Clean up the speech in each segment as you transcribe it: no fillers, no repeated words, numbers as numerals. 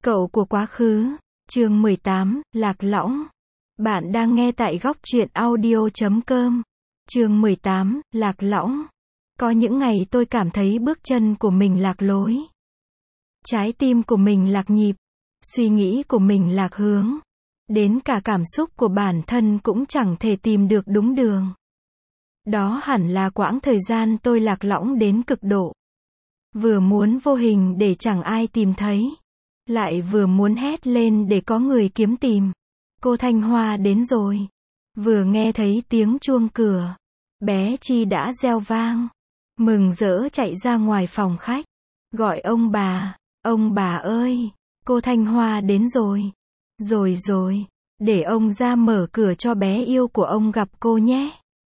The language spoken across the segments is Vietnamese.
Cậu của quá khứ, chương 18, Lạc Lõng. Bạn đang nghe tại góc truyện audio.com. Chương 18, Lạc Lõng. Có những ngày tôi cảm thấy bước chân của mình lạc lối. Trái tim của mình lạc nhịp. Suy nghĩ của mình lạc hướng. Đến cả cảm xúc của bản thân cũng chẳng thể tìm được đúng đường. Đó hẳn là quãng thời gian tôi lạc lõng đến cực độ. Vừa muốn vô hình để chẳng ai tìm thấy, lại vừa muốn hét lên để có người kiếm tìm. Cô Thanh Hoa đến rồi. Vừa nghe thấy tiếng chuông cửa, bé Chi đã reo vang, mừng rỡ chạy ra ngoài phòng khách, gọi ông bà ơi, cô Thanh Hoa đến rồi. Rồi, để ông ra mở cửa cho bé yêu của ông gặp cô nhé.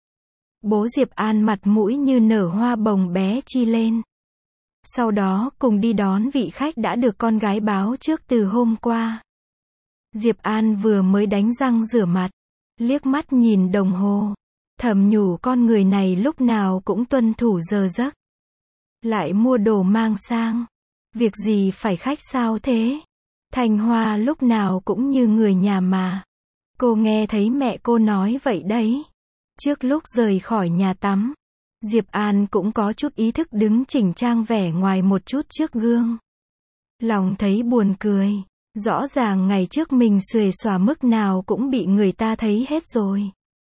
Bố Diệp An mặt mũi như nở hoa bồng bé Chi lên. Sau đó cùng đi đón vị khách đã được con gái báo trước từ hôm qua. Diệp An vừa mới đánh răng rửa mặt, liếc mắt nhìn đồng hồ, thầm nhủ con người này lúc nào cũng tuân thủ giờ giấc. Lại mua đồ mang sang. Việc gì phải khách sao thế? Thanh Hoa lúc nào cũng như người nhà mà. Cô nghe thấy mẹ cô nói vậy đấy. Trước lúc rời khỏi nhà tắm, Diệp An cũng có chút ý thức đứng chỉnh trang vẻ ngoài một chút trước gương. Lòng thấy buồn cười. Rõ ràng ngày trước mình xuề xòa mức nào cũng bị người ta thấy hết rồi.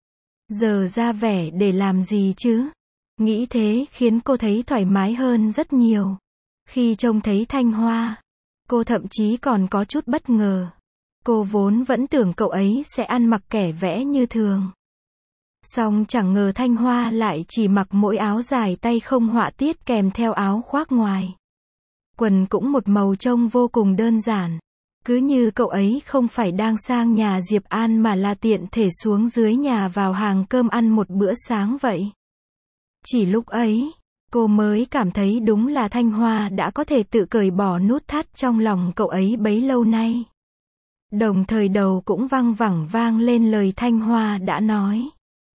Giờ ra vẻ để làm gì chứ? Nghĩ thế khiến cô thấy thoải mái hơn rất nhiều. Khi trông thấy Thanh Hoa, cô thậm chí còn có chút bất ngờ. Cô vốn vẫn tưởng cậu ấy sẽ ăn mặc kẻ vẽ như thường. Song chẳng ngờ Thanh Hoa lại chỉ mặc mỗi áo dài tay không họa tiết kèm theo áo khoác ngoài. Quần cũng một màu trông vô cùng đơn giản. Cứ như cậu ấy không phải đang sang nhà Diệp An mà là tiện thể xuống dưới nhà vào hàng cơm ăn một bữa sáng vậy. Chỉ lúc ấy, cô mới cảm thấy đúng là Thanh Hoa đã có thể tự cởi bỏ nút thắt trong lòng cậu ấy bấy lâu nay. Đồng thời đầu cũng văng vẳng vang lên lời Thanh Hoa đã nói.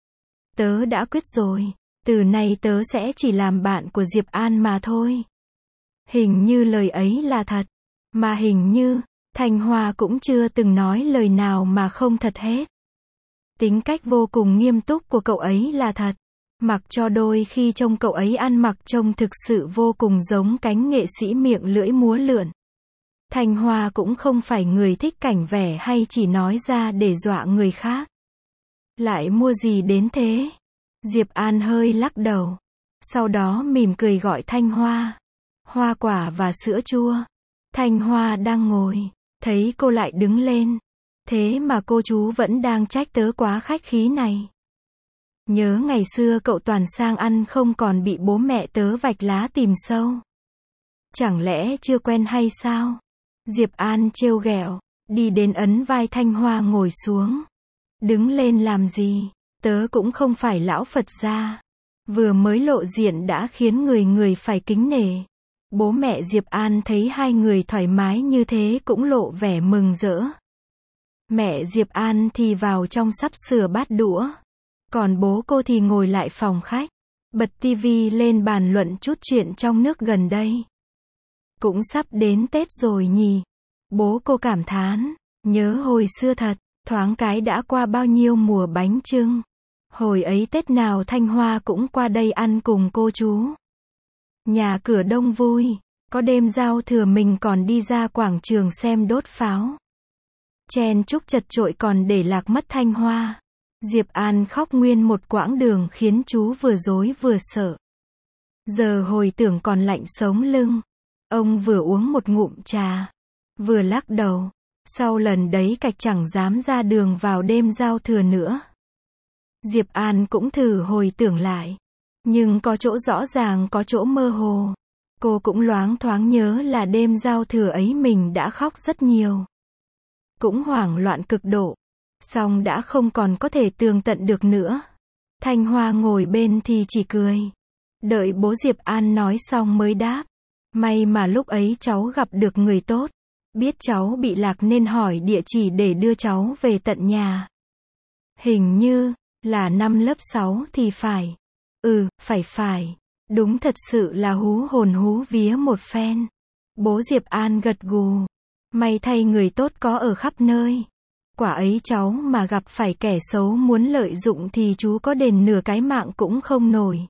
Tớ đã quyết rồi, từ nay tớ sẽ chỉ làm bạn của Diệp An mà thôi. Hình như lời ấy là thật, mà hình như Thanh Hoa cũng chưa từng nói lời nào mà không thật hết. Tính cách vô cùng nghiêm túc của cậu ấy là thật, mặc cho đôi khi trông cậu ấy ăn mặc trông thực sự vô cùng giống cánh nghệ sĩ miệng lưỡi múa lượn. Thanh Hoa cũng không phải người thích cảnh vẻ hay chỉ nói ra để dọa người khác. Lại mua gì đến thế? Diệp An hơi lắc đầu. Sau đó mỉm cười gọi Thanh Hoa. Hoa quả và sữa chua. Thanh Hoa đang ngồi, thấy cô lại đứng lên. Thế mà cô chú vẫn đang trách tớ quá khách khí này. Nhớ ngày xưa cậu toàn sang ăn không còn bị bố mẹ tớ vạch lá tìm sâu. Chẳng lẽ chưa quen hay sao? Diệp An trêu ghẹo, đi đến ấn vai Thanh Hoa ngồi xuống. Đứng lên làm gì? Tớ cũng không phải lão Phật gia. Vừa mới lộ diện đã khiến người phải kính nể. Bố mẹ Diệp An thấy hai người thoải mái như thế cũng lộ vẻ mừng rỡ. Mẹ Diệp An thì vào trong sắp sửa bát đũa. Còn bố cô thì ngồi lại phòng khách, bật tivi lên bàn luận chút chuyện trong nước gần đây. Cũng sắp đến Tết rồi nhỉ? Bố cô cảm thán, nhớ hồi xưa thật, thoáng cái đã qua bao nhiêu mùa bánh chưng. Hồi ấy Tết nào Thanh Hoa cũng qua đây ăn cùng cô chú. Nhà cửa đông vui, có đêm giao thừa mình còn đi ra quảng trường xem đốt pháo. Chen chúc chật chội còn để lạc mất Thanh Hoa. Diệp An khóc nguyên một quãng đường khiến chú vừa rối vừa sợ. Giờ hồi tưởng còn lạnh sống lưng. Ông vừa uống một ngụm trà, vừa lắc đầu. Sau lần đấy cạch chẳng dám ra đường vào đêm giao thừa nữa. Diệp An cũng thử hồi tưởng lại. Nhưng có chỗ rõ ràng có chỗ mơ hồ. Cô cũng loáng thoáng nhớ là đêm giao thừa ấy mình đã khóc rất nhiều. Cũng hoảng loạn cực độ. Song đã không còn có thể tường tận được nữa. Thanh Hoa ngồi bên thì chỉ cười. Đợi bố Diệp An nói xong mới đáp. May mà lúc ấy cháu gặp được người tốt. Biết cháu bị lạc nên hỏi địa chỉ để đưa cháu về tận nhà. Hình như là năm lớp 6 thì phải. Phải. Đúng thật sự là hú hồn hú vía một phen. Bố Diệp An gật gù. May thay người tốt có ở khắp nơi. Quả ấy cháu mà gặp phải kẻ xấu muốn lợi dụng thì chú có đền nửa cái mạng cũng không nổi.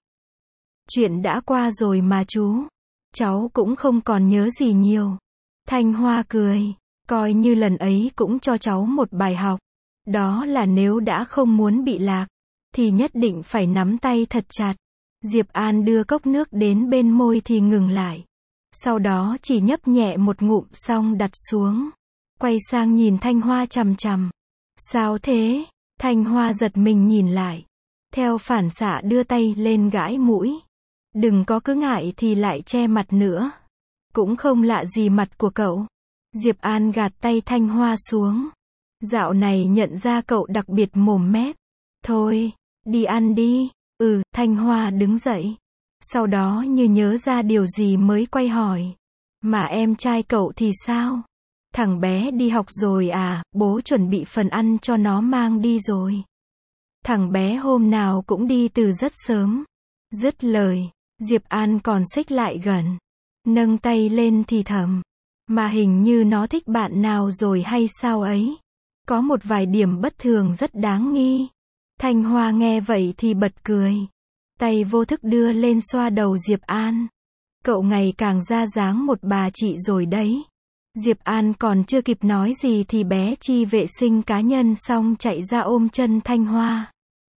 Chuyện đã qua rồi mà chú. Cháu cũng không còn nhớ gì nhiều. Thanh Hoa cười. Coi như lần ấy cũng cho cháu một bài học. Đó là nếu đã không muốn bị lạc, thì nhất định phải nắm tay thật chặt. Diệp An đưa cốc nước đến bên môi thì ngừng lại. Sau đó chỉ nhấp nhẹ một ngụm xong đặt xuống. Quay sang nhìn Thanh Hoa chằm chằm. Sao thế? Thanh Hoa giật mình nhìn lại. Theo phản xạ đưa tay lên gãi mũi. Đừng có cứ ngại thì lại che mặt nữa. Cũng không lạ gì mặt của cậu. Diệp An gạt tay Thanh Hoa xuống. Dạo này nhận ra cậu đặc biệt mồm mép. Thôi, đi ăn đi. Thanh Hoa đứng dậy. Sau đó như nhớ ra điều gì mới quay hỏi. Mà em trai cậu thì sao? Thằng bé đi học rồi à, bố chuẩn bị phần ăn cho nó mang đi rồi. Thằng bé hôm nào cũng đi từ rất sớm. Dứt lời, Diệp An còn xích lại gần. Nâng tay lên thì thầm. Mà hình như nó thích bạn nào rồi hay sao ấy? Có một vài điểm bất thường rất đáng nghi. Thanh Hoa nghe vậy thì bật cười. Tay vô thức đưa lên xoa đầu Diệp An. Cậu ngày càng ra dáng một bà chị rồi đấy. Diệp An còn chưa kịp nói gì thì bé Chi vệ sinh cá nhân xong chạy ra ôm chân Thanh Hoa.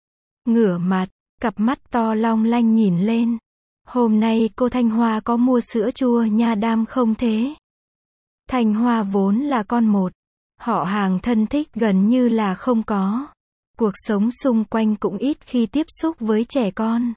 Ngửa mặt, cặp mắt to long lanh nhìn lên. Hôm nay cô Thanh Hoa có mua sữa chua nha đam không thế? Thanh Hoa vốn là con một. Họ hàng thân thích gần như là không có. Cuộc sống xung quanh cũng ít khi tiếp xúc với trẻ con.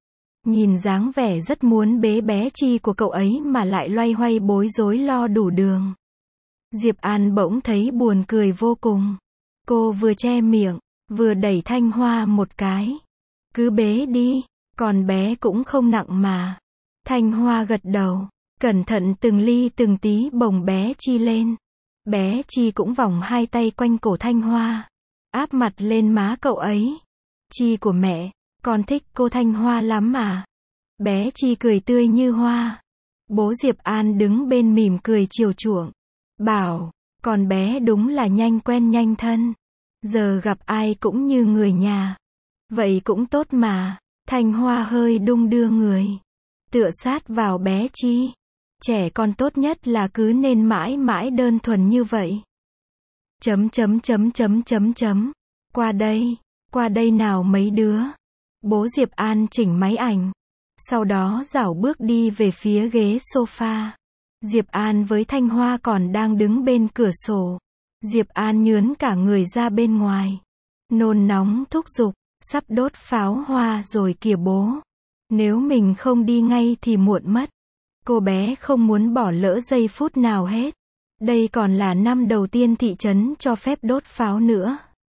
Nhìn dáng vẻ rất muốn bế bé Chi của cậu ấy mà lại loay hoay bối rối lo đủ đường. Diệp An bỗng thấy buồn cười vô cùng. Cô vừa che miệng, vừa đẩy Thanh Hoa một cái. Cứ bế đi, còn bé cũng không nặng mà. Thanh Hoa gật đầu, cẩn thận từng ly từng tí bồng bé Chi lên. Bé Chi cũng vòng hai tay quanh cổ Thanh Hoa, áp mặt lên má cậu ấy. Chi của mẹ, con thích cô Thanh Hoa lắm mà. Bé Chi cười tươi như hoa. Bố Diệp An đứng bên mỉm cười chiều chuộng. Bảo, con bé đúng là nhanh quen nhanh thân. Giờ gặp ai cũng như người nhà. Vậy cũng tốt mà. Thanh Hoa hơi đung đưa người. Tựa sát vào bé Chi. Trẻ con tốt nhất là cứ nên mãi mãi đơn thuần như vậy. Qua đây nào mấy đứa. Bố Diệp An chỉnh máy ảnh. Sau đó rảo bước đi về phía ghế sofa. Diệp An với Thanh Hoa còn đang đứng bên cửa sổ. Diệp An nhướn cả người ra bên ngoài. Nôn nóng thúc giục, sắp đốt pháo hoa rồi kìa bố. Nếu mình không đi ngay thì muộn mất. Cô bé không muốn bỏ lỡ giây phút nào hết. Đây còn là năm đầu tiên thị trấn cho phép đốt pháo nữa.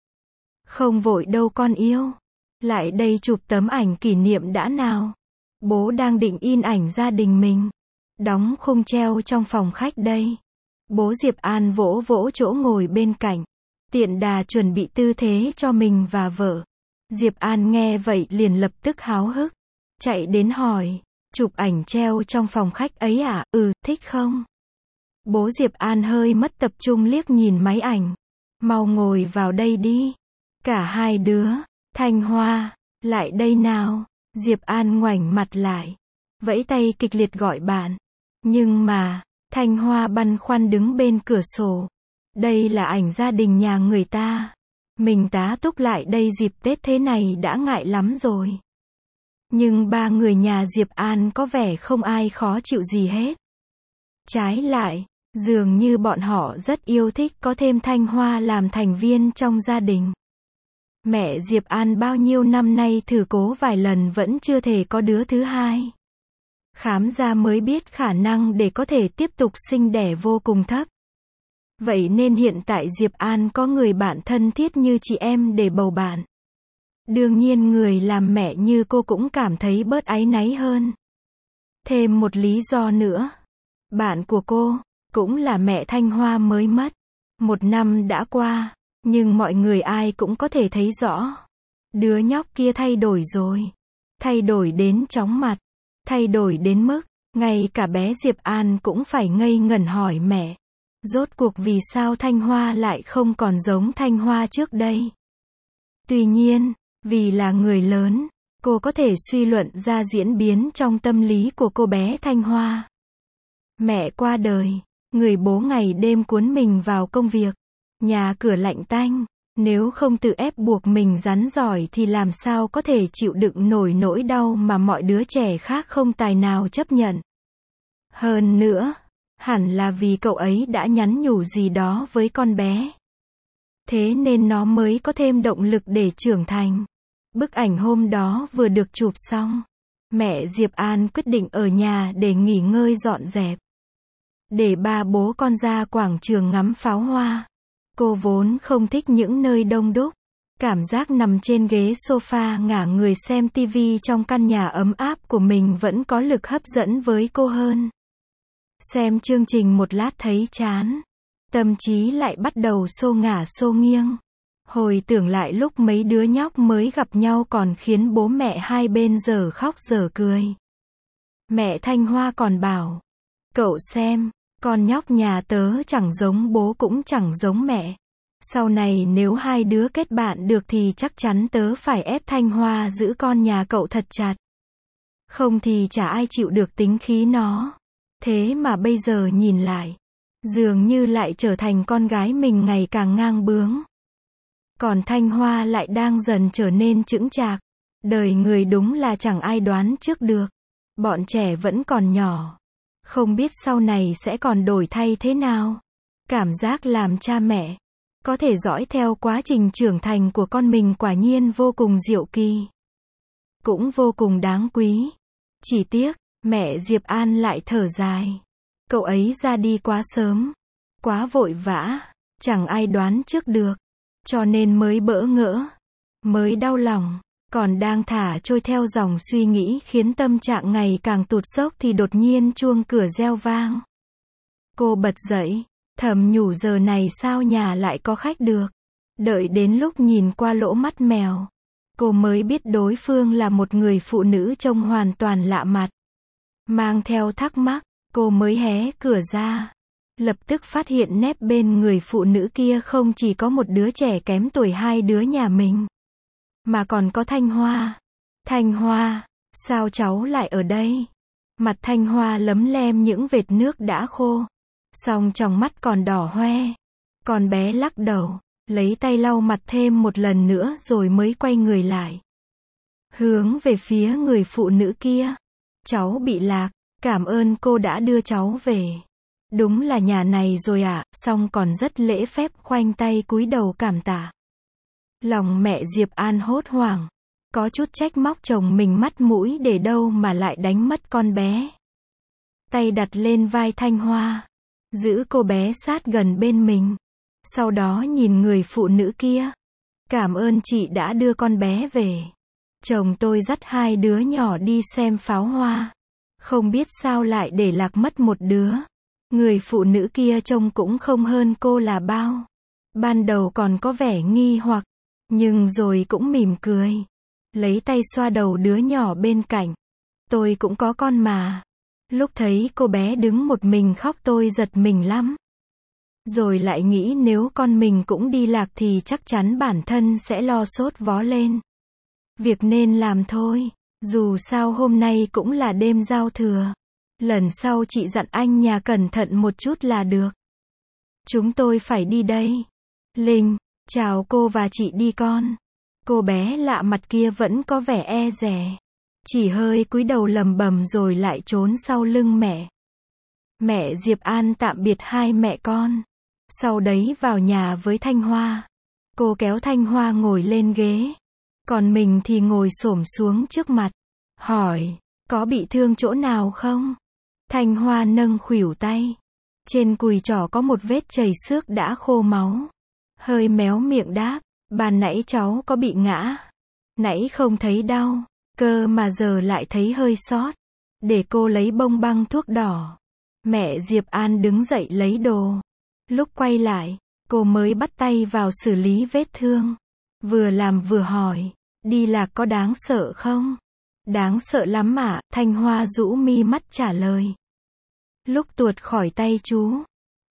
Không vội đâu con yêu. Lại đây chụp tấm ảnh kỷ niệm đã nào. Bố đang định in ảnh gia đình mình. Đóng khung treo trong phòng khách đây. Bố Diệp An vỗ vỗ chỗ ngồi bên cạnh. Tiện đà chuẩn bị tư thế cho mình và vợ. Diệp An nghe vậy liền lập tức háo hức. Chạy đến hỏi. Chụp ảnh treo trong phòng khách ấy à? Thích không? Bố Diệp An hơi mất tập trung liếc nhìn máy ảnh. Mau ngồi vào đây đi. Cả hai đứa. Thanh Hoa, lại đây nào. Diệp An ngoảnh mặt lại. Vẫy tay kịch liệt gọi bạn. Nhưng mà, Thanh Hoa băn khoăn đứng bên cửa sổ. Đây là ảnh gia đình nhà người ta. Mình tá túc lại đây dịp Tết thế này đã ngại lắm rồi. Nhưng ba người nhà Diệp An có vẻ không ai khó chịu gì hết. Trái lại, dường như bọn họ rất yêu thích có thêm Thanh Hoa làm thành viên trong gia đình. Mẹ Diệp An bao nhiêu năm nay thử cố vài lần vẫn chưa thể có đứa thứ hai. Khám ra mới biết khả năng để có thể tiếp tục sinh đẻ vô cùng thấp. Vậy nên hiện tại Diệp An có người bạn thân thiết như chị em để bầu bạn. Đương nhiên người làm mẹ như cô cũng cảm thấy bớt áy náy hơn. Thêm một lý do nữa. Bạn của cô, cũng là mẹ Thanh Hoa mới mất. 1 năm đã qua, nhưng mọi người ai cũng có thể thấy rõ. Đứa nhóc kia thay đổi rồi. Thay đổi đến chóng mặt. Thay đổi đến mức, ngay cả bé Diệp An cũng phải ngây ngẩn hỏi mẹ. Rốt cuộc vì sao Thanh Hoa lại không còn giống Thanh Hoa trước đây? Tuy nhiên, vì là người lớn, cô có thể suy luận ra diễn biến trong tâm lý của cô bé Thanh Hoa. Mẹ qua đời, người bố ngày đêm cuốn mình vào công việc, nhà cửa lạnh tanh, nếu không tự ép buộc mình rắn giỏi thì làm sao có thể chịu đựng nổi nỗi đau mà mọi đứa trẻ khác không tài nào chấp nhận. Hơn nữa, hẳn là vì cậu ấy đã nhắn nhủ gì đó với con bé. Thế nên nó mới có thêm động lực để trưởng thành. Bức ảnh hôm đó vừa được chụp xong, mẹ Diệp An quyết định ở nhà để nghỉ ngơi dọn dẹp. Để ba bố con ra quảng trường ngắm pháo hoa. Cô vốn không thích những nơi đông đúc. Cảm giác nằm trên ghế sofa ngả người xem tivi trong căn nhà ấm áp của mình vẫn có lực hấp dẫn với cô hơn. Xem chương trình một lát thấy chán. Tâm trí lại bắt đầu xô ngả xô nghiêng. Hồi tưởng lại lúc mấy đứa nhóc mới gặp nhau còn khiến bố mẹ hai bên dở khóc dở cười. Mẹ Thanh Hoa còn bảo, cậu xem, con nhóc nhà tớ chẳng giống bố cũng chẳng giống mẹ. Sau này nếu hai đứa kết bạn được thì chắc chắn tớ phải ép Thanh Hoa giữ con nhà cậu thật chặt. Không thì chả ai chịu được tính khí nó. Thế mà bây giờ nhìn lại, dường như lại trở thành con gái mình ngày càng ngang bướng. Còn Thanh Hoa lại đang dần trở nên chững chạc. Đời người đúng là chẳng ai đoán trước được. Bọn trẻ vẫn còn nhỏ. Không biết sau này sẽ còn đổi thay thế nào. Cảm giác làm cha mẹ, có thể dõi theo quá trình trưởng thành của con mình quả nhiên vô cùng diệu kỳ. Cũng vô cùng đáng quý. Chỉ tiếc, mẹ Diệp An lại thở dài. Cậu ấy ra đi quá sớm. Quá vội vã. Chẳng ai đoán trước được. Cho nên mới bỡ ngỡ. Mới đau lòng. Còn đang thả trôi theo dòng suy nghĩ khiến tâm trạng ngày càng tụt dốc thì đột nhiên chuông cửa reo vang. Cô bật dậy. Thầm nhủ giờ này sao nhà lại có khách được. Đợi đến lúc nhìn qua lỗ mắt mèo, cô mới biết đối phương là một người phụ nữ trông hoàn toàn lạ mặt. Mang theo thắc mắc, cô mới hé cửa ra. Lập tức phát hiện nép bên người phụ nữ kia không chỉ có một đứa trẻ kém tuổi hai đứa nhà mình, mà còn có Thanh Hoa. Thanh Hoa, sao cháu lại ở đây? Mặt Thanh Hoa lấm lem những vệt nước đã khô. Song trong mắt còn đỏ hoe. Con bé lắc đầu, lấy tay lau mặt thêm một lần nữa rồi mới quay người lại. Hướng về phía người phụ nữ kia. Cháu bị lạc, cảm ơn cô đã đưa cháu về. Đúng là nhà này rồi ạ, song còn rất lễ phép khoanh tay cúi đầu cảm tạ. Lòng mẹ Diệp An hốt hoảng. Có chút trách móc chồng mình mắt mũi để đâu mà lại đánh mất con bé. Tay đặt lên vai Thanh Hoa. Giữ cô bé sát gần bên mình. Sau đó nhìn người phụ nữ kia. Cảm ơn chị đã đưa con bé về. Chồng tôi dắt hai đứa nhỏ đi xem pháo hoa. Không biết sao lại để lạc mất một đứa. Người phụ nữ kia trông cũng không hơn cô là bao. Ban đầu còn có vẻ nghi hoặc, nhưng rồi cũng mỉm cười. Lấy tay xoa đầu đứa nhỏ bên cạnh. Tôi cũng có con mà. Lúc thấy cô bé đứng một mình khóc tôi giật mình lắm. Rồi lại nghĩ nếu con mình cũng đi lạc thì chắc chắn bản thân sẽ lo sốt vó lên. Việc nên làm thôi. Dù sao hôm nay cũng là đêm giao thừa. Lần sau chị dặn anh nhà cẩn thận một chút là được. Chúng tôi phải đi đây. Linh, chào cô và chị đi con. Cô bé lạ mặt kia vẫn có vẻ e dè. Chỉ hơi cúi đầu lầm bầm rồi lại trốn sau lưng mẹ. Mẹ Diệp An tạm biệt hai mẹ con. Sau đấy vào nhà với Thanh Hoa. Cô kéo Thanh Hoa ngồi lên ghế. Còn mình thì ngồi xổm xuống trước mặt. Hỏi, có bị thương chỗ nào không? Thanh Hoa nâng khuỷu tay. Trên cùi trỏ có một vết chảy xước đã khô máu. Hơi méo miệng đáp, ban nãy cháu có bị ngã. Nãy không thấy đau, cơ mà giờ lại thấy hơi xót. Để cô lấy bông băng thuốc đỏ. Mẹ Diệp An đứng dậy lấy đồ. Lúc quay lại, cô mới bắt tay vào xử lý vết thương. Vừa làm vừa hỏi, đi lạc có đáng sợ không? Đáng sợ lắm ạ, Thanh Hoa rũ mi mắt trả lời. Lúc tuột khỏi tay chú,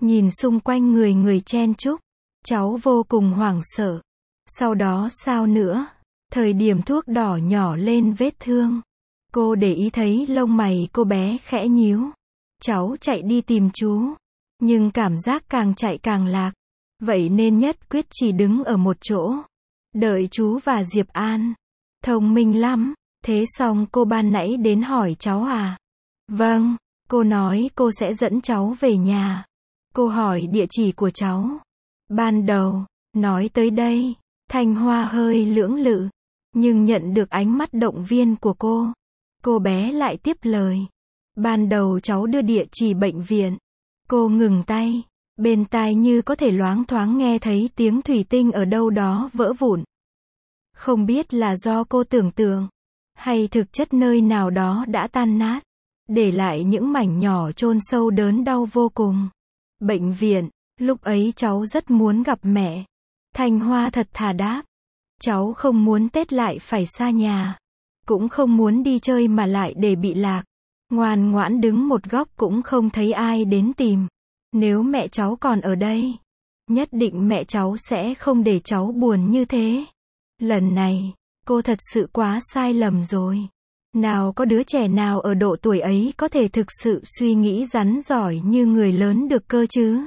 Nhìn xung quanh người người chen chúc, cháu vô cùng hoảng sợ. Sau đó sao nữa? Thời điểm thuốc đỏ nhỏ lên vết thương, cô để ý thấy lông mày cô bé khẽ nhíu. Cháu chạy đi tìm chú, nhưng cảm giác càng chạy càng lạc. Vậy nên nhất quyết chỉ đứng ở một chỗ, đợi chú và Diệp An. Thông minh lắm. Thế xong cô ban nãy đến hỏi cháu à? Vâng, cô nói cô sẽ dẫn cháu về nhà. Cô hỏi địa chỉ của cháu. Ban đầu, nói tới đây, Thanh Hoa hơi lưỡng lự, nhưng nhận được ánh mắt động viên của cô bé lại tiếp lời. Ban đầu cháu đưa địa chỉ bệnh viện. Cô ngừng tay, bên tai như có thể loáng thoáng nghe thấy tiếng thủy tinh ở đâu đó vỡ vụn. Không biết là do cô tưởng tượng, hay thực chất nơi nào đó đã tan nát, để lại những mảnh nhỏ chôn sâu đớn đau vô cùng. Bệnh viện, lúc ấy cháu rất muốn gặp mẹ. Thanh Hoa thật thà đáp. Cháu không muốn Tết lại phải xa nhà. Cũng không muốn đi chơi mà lại để bị lạc. Ngoan ngoãn đứng một góc cũng không thấy ai đến tìm. Nếu mẹ cháu còn ở đây, nhất định mẹ cháu sẽ không để cháu buồn như thế. Lần này, cô thật sự quá sai lầm rồi. Nào có đứa trẻ nào ở độ tuổi ấy có thể thực sự suy nghĩ rắn giỏi như người lớn được cơ chứ?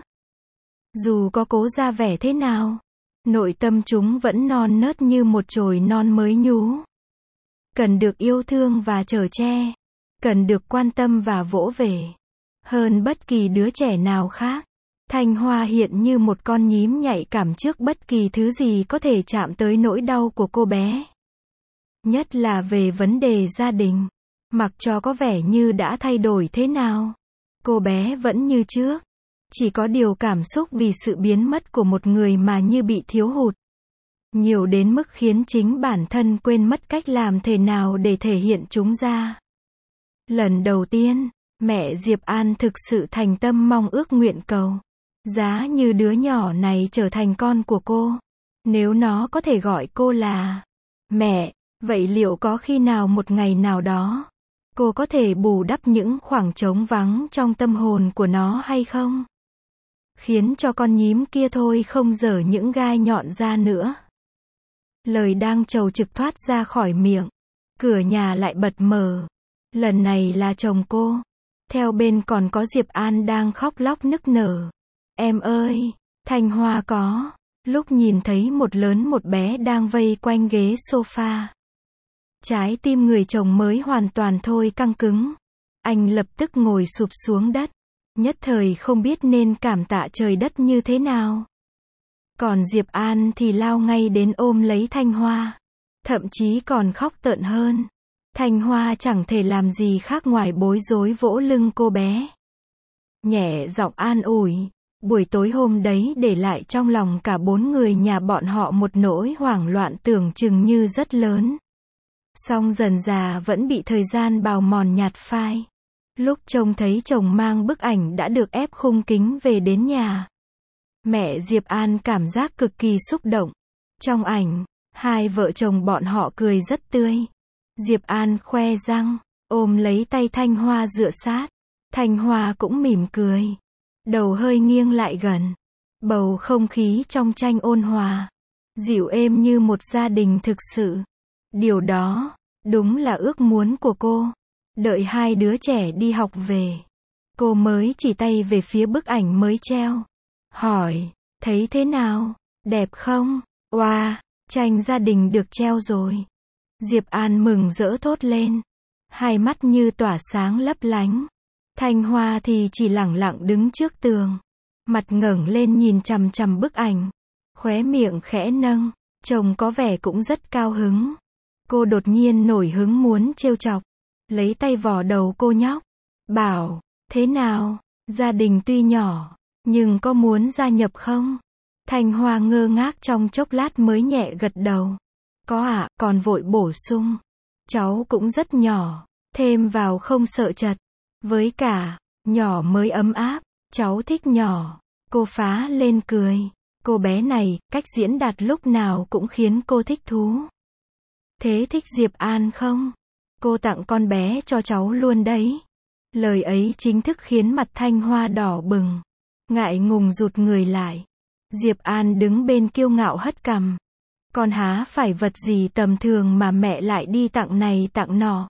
Dù có cố ra vẻ thế nào, nội tâm chúng vẫn non nớt như một chồi non mới nhú. Cần được yêu thương và chở che, cần được quan tâm và vỗ về. Hơn bất kỳ đứa trẻ nào khác, Thanh Hoa hiện như một con nhím nhạy cảm trước bất kỳ thứ gì có thể chạm tới nỗi đau của cô bé. Nhất là về vấn đề gia đình. Mặc cho có vẻ như đã thay đổi thế nào, cô bé vẫn như trước. Chỉ có điều cảm xúc vì sự biến mất của một người mà như bị thiếu hụt. Nhiều đến mức khiến chính bản thân quên mất cách làm thế nào để thể hiện chúng ra. Lần đầu tiên, mẹ Diệp An thực sự thành tâm mong ước nguyện cầu. Giá như đứa nhỏ này trở thành con của cô. Nếu nó có thể gọi cô là mẹ, vậy liệu có khi nào một ngày nào đó, cô có thể bù đắp những khoảng trống vắng trong tâm hồn của nó hay không? Khiến cho con nhím kia thôi không giở những gai nhọn ra nữa. Lời đang trầu trực thoát ra khỏi miệng. Cửa nhà lại bật mở. Lần này là chồng cô. Theo bên còn có Diệp An đang khóc lóc nức nở. Em ơi, Thanh Hoa có. Lúc nhìn thấy một lớn một bé đang vây quanh ghế sofa. Trái tim người chồng mới hoàn toàn thôi căng cứng. Anh lập tức ngồi sụp xuống đất. Nhất thời không biết nên cảm tạ trời đất như thế nào. Còn Diệp An thì lao ngay đến ôm lấy Thanh Hoa. Thậm chí còn khóc tợn hơn. Thanh Hoa chẳng thể làm gì khác ngoài bối rối vỗ lưng cô bé. Nhẹ giọng an ủi. Buổi tối hôm đấy để lại trong lòng cả bốn người nhà bọn họ một nỗi hoảng loạn tưởng chừng như rất lớn. Song dần dà vẫn bị thời gian bào mòn nhạt phai. Lúc trông thấy chồng mang bức ảnh đã được ép khung kính về đến nhà, mẹ Diệp An cảm giác cực kỳ xúc động. Trong ảnh, hai vợ chồng bọn họ cười rất tươi. Diệp An khoe răng, ôm lấy tay Thanh Hoa dựa sát. Thanh Hoa cũng mỉm cười, đầu hơi nghiêng lại gần. Bầu không khí trong tranh ôn hòa, dịu êm như một gia đình thực sự. Điều đó, đúng là ước muốn của cô. Đợi hai đứa trẻ đi học về, cô mới chỉ tay về phía bức ảnh mới treo. Hỏi, thấy thế nào? Đẹp không? Oa, tranh gia đình được treo rồi. Diệp An mừng rỡ thốt lên. Hai mắt như tỏa sáng lấp lánh. Thanh Hoa thì chỉ lẳng lặng đứng trước tường. Mặt ngẩng lên nhìn chằm chằm bức ảnh. Khóe miệng khẽ nâng. Chồng có vẻ cũng rất cao hứng. Cô đột nhiên nổi hứng muốn trêu chọc. Lấy tay vò đầu cô nhóc. Bảo, thế nào? Gia đình tuy nhỏ, nhưng có muốn gia nhập không? Thanh Hoa ngơ ngác trong chốc lát mới nhẹ gật đầu. Có ạ, còn vội bổ sung. Cháu cũng rất nhỏ, thêm vào không sợ chật. Với cả, nhỏ mới ấm áp, cháu thích nhỏ. Cô phá lên cười. Cô bé này, cách diễn đạt lúc nào cũng khiến cô thích thú. Thế thích Diệp An không? Cô tặng con bé cho cháu luôn đấy. Lời ấy chính thức khiến mặt Thanh Hoa đỏ bừng. ngại ngùng rụt người lại. Diệp An đứng bên kiêu ngạo hất cằm. Con há phải vật gì tầm thường mà mẹ lại đi tặng này tặng nọ.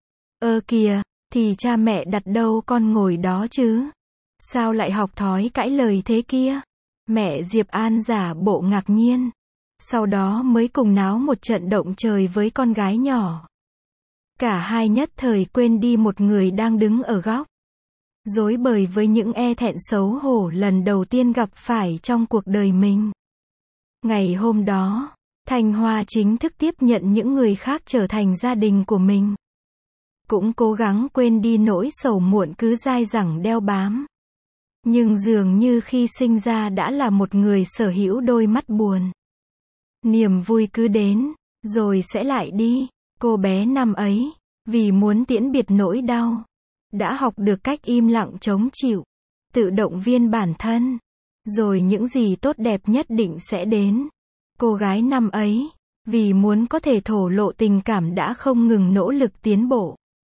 Ơ kìa, thì cha mẹ đặt đâu con ngồi đó chứ. Sao lại học thói cãi lời thế kia? Mẹ Diệp An giả bộ ngạc nhiên. Sau đó mới cùng náo một trận động trời với con gái nhỏ. Cả hai nhất thời quên đi một người đang đứng ở góc. Rối bời với những e thẹn xấu hổ lần đầu tiên gặp phải trong cuộc đời mình. Ngày hôm đó, Thanh Hoa chính thức tiếp nhận những người khác trở thành gia đình của mình. Cũng cố gắng quên đi nỗi sầu muộn cứ dai dẳng đeo bám. Nhưng dường như khi sinh ra đã là một người sở hữu đôi mắt buồn. Niềm vui cứ đến, rồi sẽ lại đi. Cô bé năm ấy, vì muốn tiễn biệt nỗi đau, đã học được cách im lặng chống chịu, tự động viên bản thân. Rồi những gì tốt đẹp nhất định sẽ đến. Cô gái năm ấy, vì muốn có thể thổ lộ tình cảm đã không ngừng nỗ lực tiến bộ.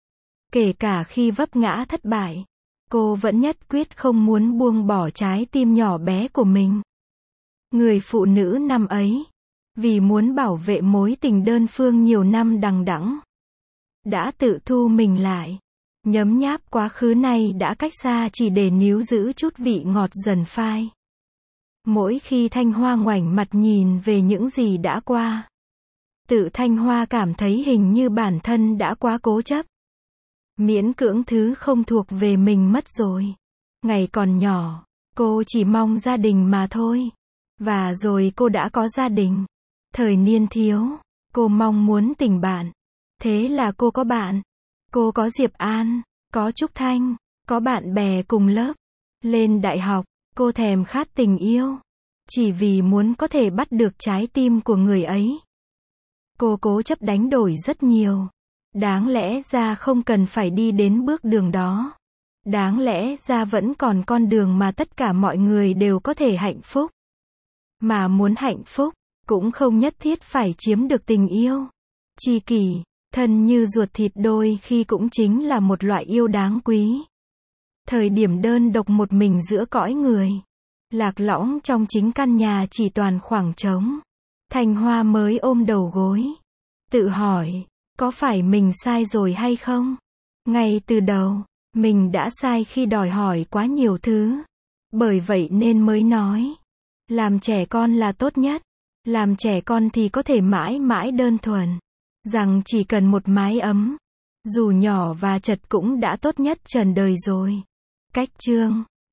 Kể cả khi vấp ngã thất bại, cô vẫn nhất quyết không muốn buông bỏ trái tim nhỏ bé của mình. Người phụ nữ năm ấy, vì muốn bảo vệ mối tình đơn phương nhiều năm đằng đẵng, đã tự thu mình lại, nhấm nháp quá khứ này đã cách xa chỉ để níu giữ chút vị ngọt dần phai. Mỗi khi Thanh Hoa ngoảnh mặt nhìn về những gì đã qua, tự Thanh Hoa cảm thấy hình như bản thân đã quá cố chấp. Miễn cưỡng thứ không thuộc về mình mất rồi. Ngày còn nhỏ, cô chỉ mong gia đình mà thôi. Và rồi cô đã có gia đình. Thời niên thiếu, cô mong muốn tình bạn. Thế là cô có bạn. Cô có Diệp An, có Trúc Thanh, có bạn bè cùng lớp. Lên đại học, cô thèm khát tình yêu. Chỉ vì muốn có thể bắt được trái tim của người ấy. Cô cố chấp đánh đổi rất nhiều. Đáng lẽ ra không cần phải đi đến bước đường đó. Đáng lẽ ra vẫn còn con đường mà tất cả mọi người đều có thể hạnh phúc. Mà muốn hạnh phúc, cũng không nhất thiết phải chiếm được tình yêu. Tri kỷ, thân như ruột thịt đôi khi cũng chính là một loại yêu đáng quý. Thời điểm đơn độc một mình giữa cõi người, lạc lõng trong chính căn nhà chỉ toàn khoảng trống, Thanh Hoa mới ôm đầu gối, tự hỏi, có phải mình sai rồi hay không? Ngay từ đầu, mình đã sai khi đòi hỏi quá nhiều thứ. Bởi vậy nên mới nói, làm trẻ con là tốt nhất. Làm trẻ con thì có thể mãi mãi đơn thuần, rằng chỉ cần một mái ấm, dù nhỏ và chật cũng đã tốt nhất trần đời rồi. Cách chương